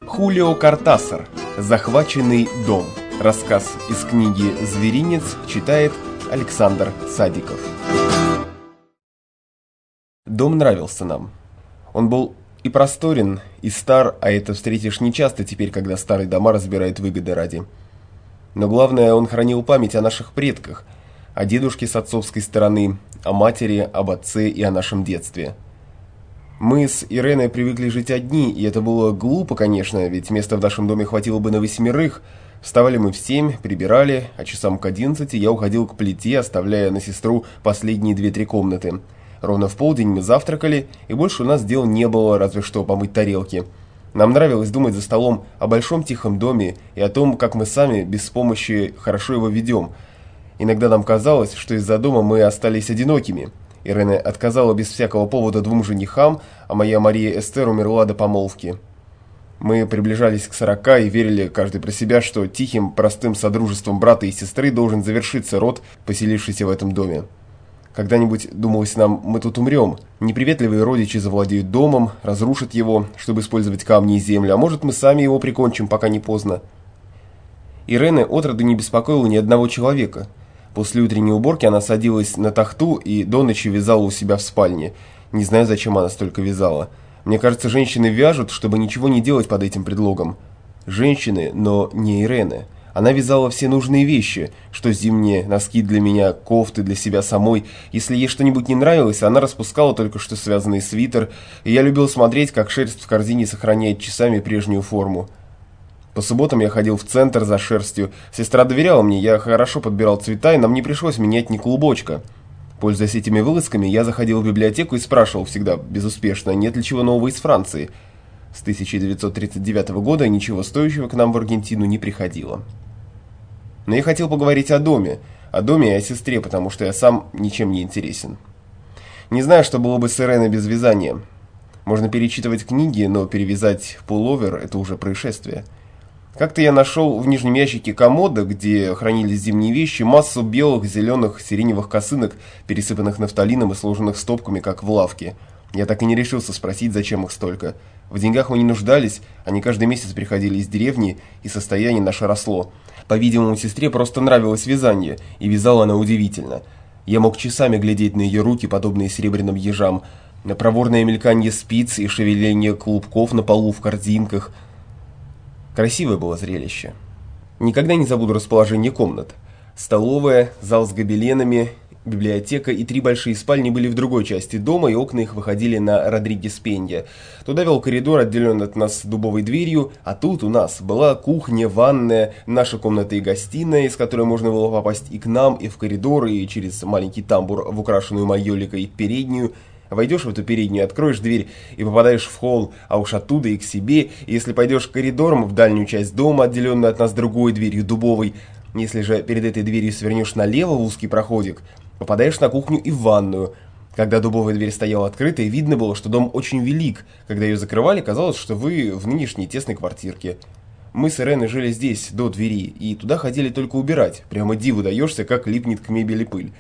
Хулио Кортасар. Захваченный дом. Рассказ из книги «Зверинец» читает Александр Садиков. Дом нравился нам. Он был и просторен, и стар, а это встретишь нечасто теперь, когда старые дома разбирают выгоды ради. Но главное, он хранил память о наших предках, о дедушке с отцовской стороны, о матери, об отце и о нашем детстве. Мы с Иреной привыкли жить одни, и это было глупо, конечно, ведь места в нашем доме хватило бы на 8. Вставали мы в 7, прибирали, а часам к 11 я уходил к плите, оставляя на сестру последние 2-3 комнаты. Ровно в полдень мы завтракали, и больше у нас дел не было, разве что помыть тарелки. Нам нравилось думать за столом о большом тихом доме и о том, как мы сами без помощи хорошо его ведем. Иногда нам казалось, что из-за дома мы остались одинокими. Ирена отказала без всякого повода 2 женихам, а моя Мария Эстер умерла до помолвки. Мы приближались к 40 и верили каждый про себя, что тихим, простым содружеством брата и сестры должен завершиться род, поселившийся в этом доме. Когда-нибудь, думалось нам, мы тут умрем. Неприветливые родичи завладеют домом, разрушат его, чтобы использовать камни и землю, а может мы сами его прикончим, пока не поздно. Ирена отроду не беспокоила ни одного человека. После утренней уборки она садилась на тахту и до ночи вязала у себя в спальне. Не знаю, зачем она столько вязала. Мне кажется, женщины вяжут, чтобы ничего не делать под этим предлогом. Женщины, но не Ирена. Она вязала все нужные вещи, что зимние носки для меня, кофты для себя самой. Если ей что-нибудь не нравилось, она распускала только что связанный свитер, и я любил смотреть, как шерсть в корзине сохраняет часами прежнюю форму. По субботам я ходил в центр за шерстью. Сестра доверяла мне, я хорошо подбирал цвета, и нам не пришлось менять ни клубочка. Пользуясь этими вылазками, я заходил в библиотеку и спрашивал всегда, безуспешно, нет ли чего нового из Франции. С 1939 года ничего стоящего к нам в Аргентину не приходило. Но я хотел поговорить о доме и о сестре, потому что я сам ничем не интересен. Не знаю, что было бы с Иреной без вязания. Можно перечитывать книги, но перевязать пуловер – это уже происшествие. Как-то я нашел в нижнем ящике комода, где хранились зимние вещи, массу белых, зеленых, сиреневых косынок, пересыпанных нафталином и сложенных стопками, как в лавке. Я так и не решился спросить, зачем их столько. В деньгах мы не нуждались, они каждый месяц приходили из деревни, и состояние наше росло. По-видимому, сестре просто нравилось вязание, и вязала она удивительно. Я мог часами глядеть на ее руки, подобные серебряным ежам, на проворное мельканье спиц и шевеление клубков на полу в корзинках. Красивое было зрелище. Никогда не забуду расположение комнат. Столовая, зал с гобеленами, библиотека и 3 большие спальни были в другой части дома, и окна их выходили на Родригес-Пенья. Туда вел коридор, отделенный от нас дубовой дверью, а тут у нас была кухня, ванная, наша комната и гостиная, из которой можно было попасть и к нам, и в коридор, и через маленький тамбур в украшенную майоликой переднюю. Войдешь в эту переднюю, откроешь дверь и попадаешь в холл, а уж оттуда и к себе. И если пойдешь коридором в дальнюю часть дома, отделенную от нас другой дверью дубовой, если же перед этой дверью свернешь налево в узкий проходик, попадаешь на кухню и в ванную. Когда дубовая дверь стояла открытой, видно было, что дом очень велик. Когда ее закрывали, казалось, что вы в нынешней тесной квартирке. Мы с Иреной жили здесь, до двери, и туда ходили только убирать. Прямо диву даешься, как липнет к мебели пыль.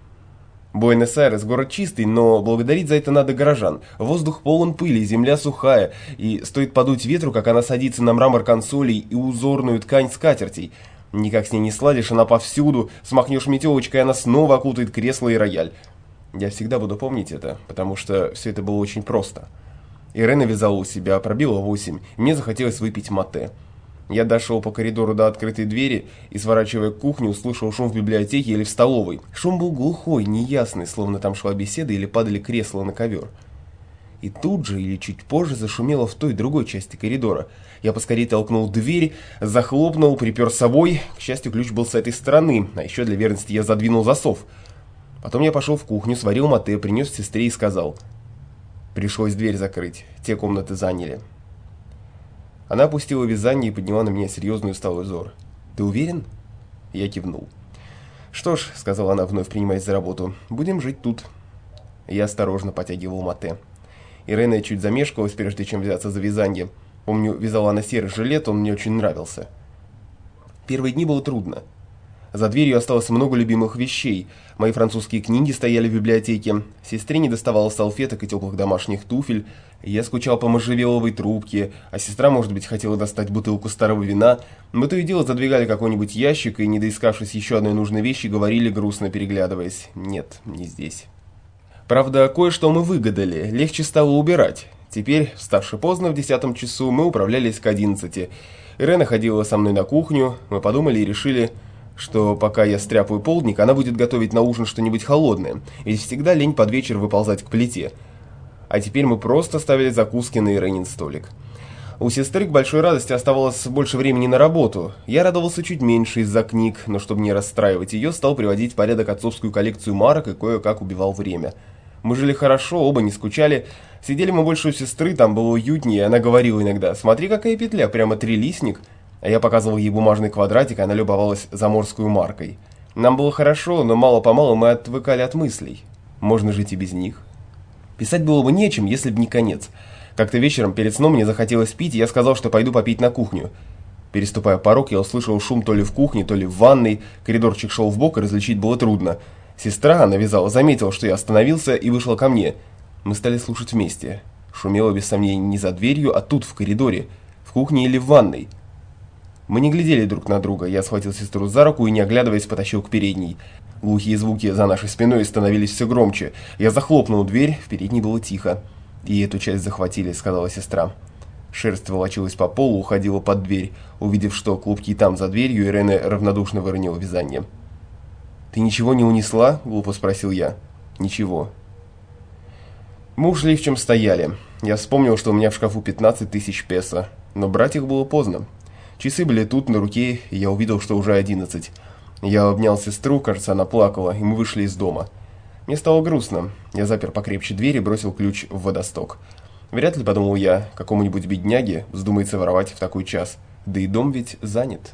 Буэнос-Айрес город чистый, но благодарить за это надо горожан. Воздух полон пыли, земля сухая, и стоит подуть ветру, как она садится на мрамор консолей и узорную ткань скатертей. Никак с ней не сладишь, она повсюду, смахнешь метелочкой, она снова окутает кресло и рояль. Я всегда буду помнить это, потому что все это было очень просто. Ирена вязала у себя, пробила 8, мне захотелось выпить матэ. Я дошел по коридору до открытой двери и, сворачивая к кухне, услышал шум в библиотеке или в столовой. Шум был глухой, неясный, словно там шла беседа или падали кресла на ковер. И тут же или чуть позже зашумело в той другой части коридора. Я поскорее толкнул дверь, захлопнул, припер с собой. К счастью, ключ был с этой стороны, а еще для верности я задвинул засов. Потом я пошел в кухню, сварил матэ, принес сестре и сказал. Пришлось дверь закрыть, те комнаты заняли. Она опустила вязание и подняла на меня серьезный усталый взор. «Ты уверен?» Я кивнул. «Что ж», — сказала она, вновь принимаясь за работу, — «будем жить тут». Я осторожно потягивал матэ. Ирена чуть замешкалась, прежде чем взяться за вязание. Помню, вязала она серый жилет, он мне очень нравился. Первые дни было трудно. За дверью осталось много любимых вещей. Мои французские книги стояли в библиотеке. Сестре не доставало салфеток и теплых домашних туфель. Я скучал по можжевеловой трубке, а сестра, может быть, хотела достать бутылку старого вина. Мы то и дело задвигали какой-нибудь ящик и, не доискавшись еще одной нужной вещи, говорили, грустно переглядываясь: «Нет, не здесь». Правда, кое-что мы выгадали, легче стало убирать. Теперь, вставши поздно в 10 часу, мы управлялись к 11. Ирена ходила со мной на кухню, мы подумали и решили, что пока я стряпаю полдник, она будет готовить на ужин что-нибудь холодное, ведь всегда лень под вечер выползать к плите. А теперь мы просто ставили закуски на Иренин столик. У сестры к большой радости оставалось больше времени на работу. Я радовался чуть меньше из-за книг, но чтобы не расстраивать ее, стал приводить в порядок отцовскую коллекцию марок и кое-как убивал время. Мы жили хорошо, оба не скучали. Сидели мы больше у сестры, там было уютнее, она говорила иногда: «Смотри, какая петля, прямо трилистник». А я показывал ей бумажный квадратик, и она любовалась заморскую маркой. Нам было хорошо, но мало-помалу мы отвыкали от мыслей. Можно жить и без них. Писать было бы нечем, если бы не конец. Как-то вечером перед сном мне захотелось пить, и я сказал, что пойду попить на кухню. Переступая порог, я услышал шум то ли в кухне, то ли в ванной. Коридорчик шел вбок, и различить было трудно. Сестра, она вязала, заметила, что я остановился, и вышла ко мне. Мы стали слушать вместе. Шумело без сомнений не за дверью, а тут, в коридоре, в кухне или в ванной. Мы не глядели друг на друга. Я схватил сестру за руку и, не оглядываясь, потащил к передней. Глухие звуки за нашей спиной становились все громче. Я захлопнул дверь, в передней было тихо. «И эту часть захватили», — сказала сестра. Шерсть волочилась по полу, уходила под дверь. Увидев, что клубки там за дверью, Ирена равнодушно выронила вязание. «Ты ничего не унесла?» — глупо спросил я. «Ничего». Мы ушли, в чем стояли. Я вспомнил, что у меня в шкафу 15 тысяч песо, но брать их было поздно. Часы были тут, на руке, и я увидел, что уже 11. Я обнял сестру, кажется, она плакала, и мы вышли из дома. Мне стало грустно. Я запер покрепче дверь и бросил ключ в водосток. Вряд ли, подумал я, какому-нибудь бедняге вздумается воровать в такой час. Да и дом ведь занят.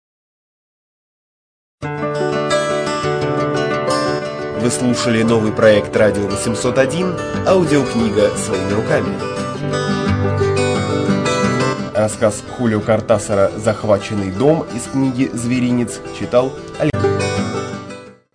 Вы слушали новый проект «Радио 801», аудиокнига «Своими руками». Рассказ Хулио Кортасара «Захваченный дом» из книги «Зверинец» читал Алексей.